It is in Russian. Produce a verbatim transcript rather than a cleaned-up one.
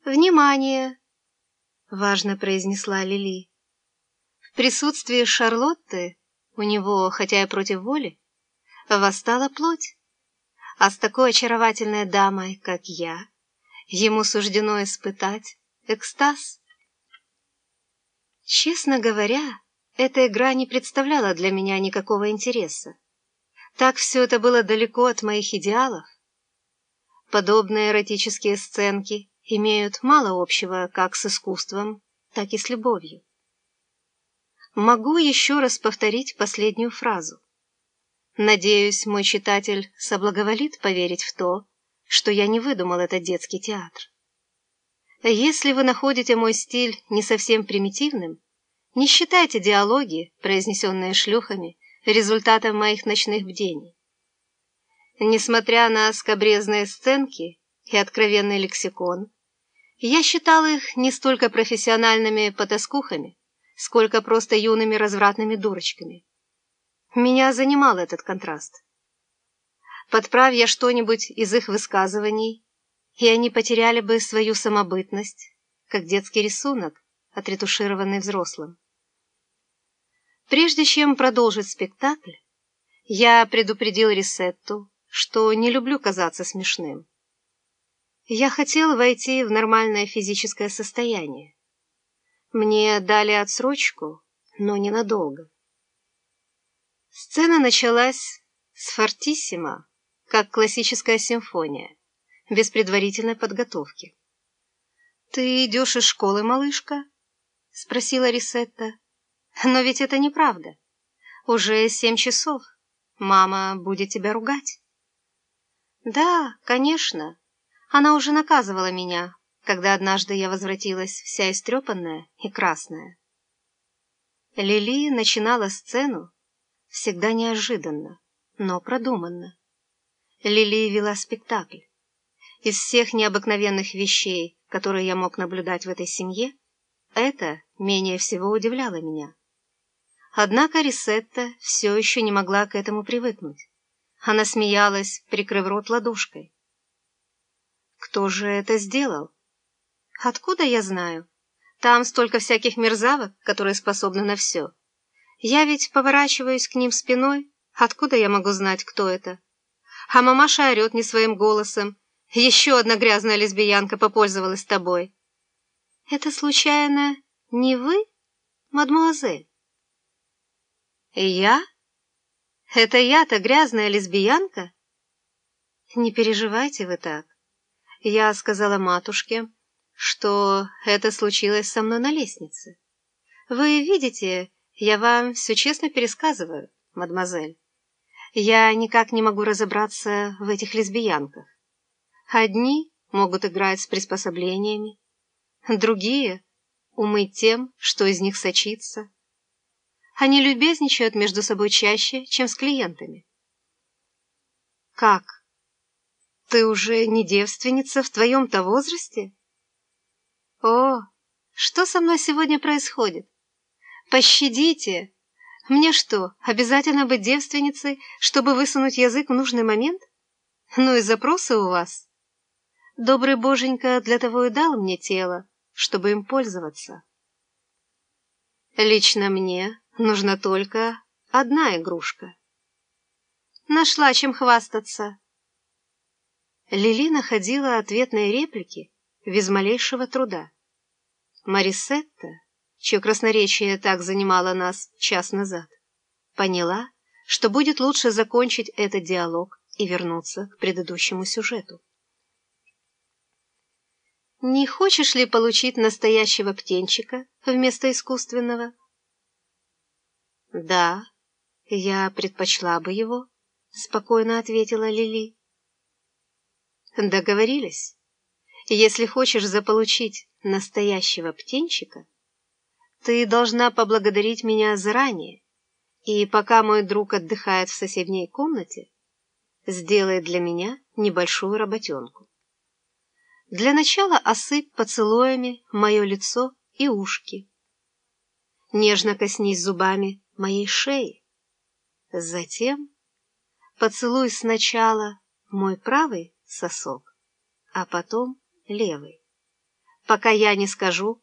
«Внимание!» — важно произнесла Лили. В присутствии Шарлотты у него, хотя и против воли, восстала плоть, а с такой очаровательной дамой, как я, ему суждено испытать экстаз. Честно говоря, эта игра не представляла для меня никакого интереса. Так все это было далеко от моих идеалов. Подобные эротические сценки имеют мало общего как с искусством, так и с любовью. Могу еще раз повторить последнюю фразу. Надеюсь, мой читатель соблаговолит поверить в то, что я не выдумал этот детский театр. Если вы находите мой стиль не совсем примитивным, не считайте диалоги, произнесенные шлюхами, результатом моих ночных бдений. Несмотря на скабрезные сценки и откровенный лексикон, я считал их не столько профессиональными потаскухами, сколько просто юными развратными дурочками. Меня занимал этот контраст. Подправь я что-нибудь из их высказываний, и они потеряли бы свою самобытность, как детский рисунок, отретушированный взрослым. Прежде чем продолжить спектакль, я предупредил Рисетту, что не люблю казаться смешным. Я хотел войти в нормальное физическое состояние. Мне дали отсрочку, но ненадолго. Сцена началась с фортиссимо, как классическая симфония, без предварительной подготовки. «Ты идешь из школы, малышка?» — спросила Рисетта. «Но ведь это неправда. Уже семь часов. Мама будет тебя ругать». «Да, конечно. Она уже наказывала меня, когда однажды я возвратилась вся истрепанная и красная». Лили начинала сцену всегда неожиданно, но продуманно. Лили вела спектакль. Из всех необыкновенных вещей, которые я мог наблюдать в этой семье, это менее всего удивляло меня. Однако Рисетта все еще не могла к этому привыкнуть. Она смеялась, прикрыв рот ладошкой. «Кто же это сделал?» «Откуда я знаю? Там столько всяких мерзавок, которые способны на все. Я ведь поворачиваюсь к ним спиной. Откуда я могу знать, кто это? А мамаша орет не своим голосом. Еще одна грязная лесбиянка попользовалась тобой». «Это, случайно, не вы, мадемуазель?» «Я? Это я-то грязная лесбиянка?» «Не переживайте вы так. Я сказала матушке, что это случилось со мной на лестнице. Вы видите, я вам все честно пересказываю, мадемуазель. Я никак не могу разобраться в этих лесбиянках. Одни могут играть с приспособлениями, другие — умыть тем, что из них сочится. Они любезничают между собой чаще, чем с клиентами». «Как? Ты уже не девственница в твоем-то возрасте?» «О, что со мной сегодня происходит? Пощадите! Мне что, обязательно быть девственницей, чтобы высунуть язык в нужный момент? Ну и запросы у вас. Добрый боженька для того и дал мне тело, чтобы им пользоваться. Лично мне нужна только одна игрушка». «Нашла чем хвастаться». Лили находила ответные реплики без малейшего труда. Марисетта, чье красноречие так занимало нас час назад, поняла, что будет лучше закончить этот диалог и вернуться к предыдущему сюжету. «Не хочешь ли получить настоящего птенчика вместо искусственного?» «Да, я предпочла бы его», — спокойно ответила Лили. «Договорились. Если хочешь заполучить настоящего птенчика, ты должна поблагодарить меня заранее, и пока мой друг отдыхает в соседней комнате, сделай для меня небольшую работенку. Для начала осыпь поцелуями мое лицо и ушки. Нежно коснись зубами моей шеи. Затем поцелуй сначала мой правый сосок, а потом левый. пока я не скажу,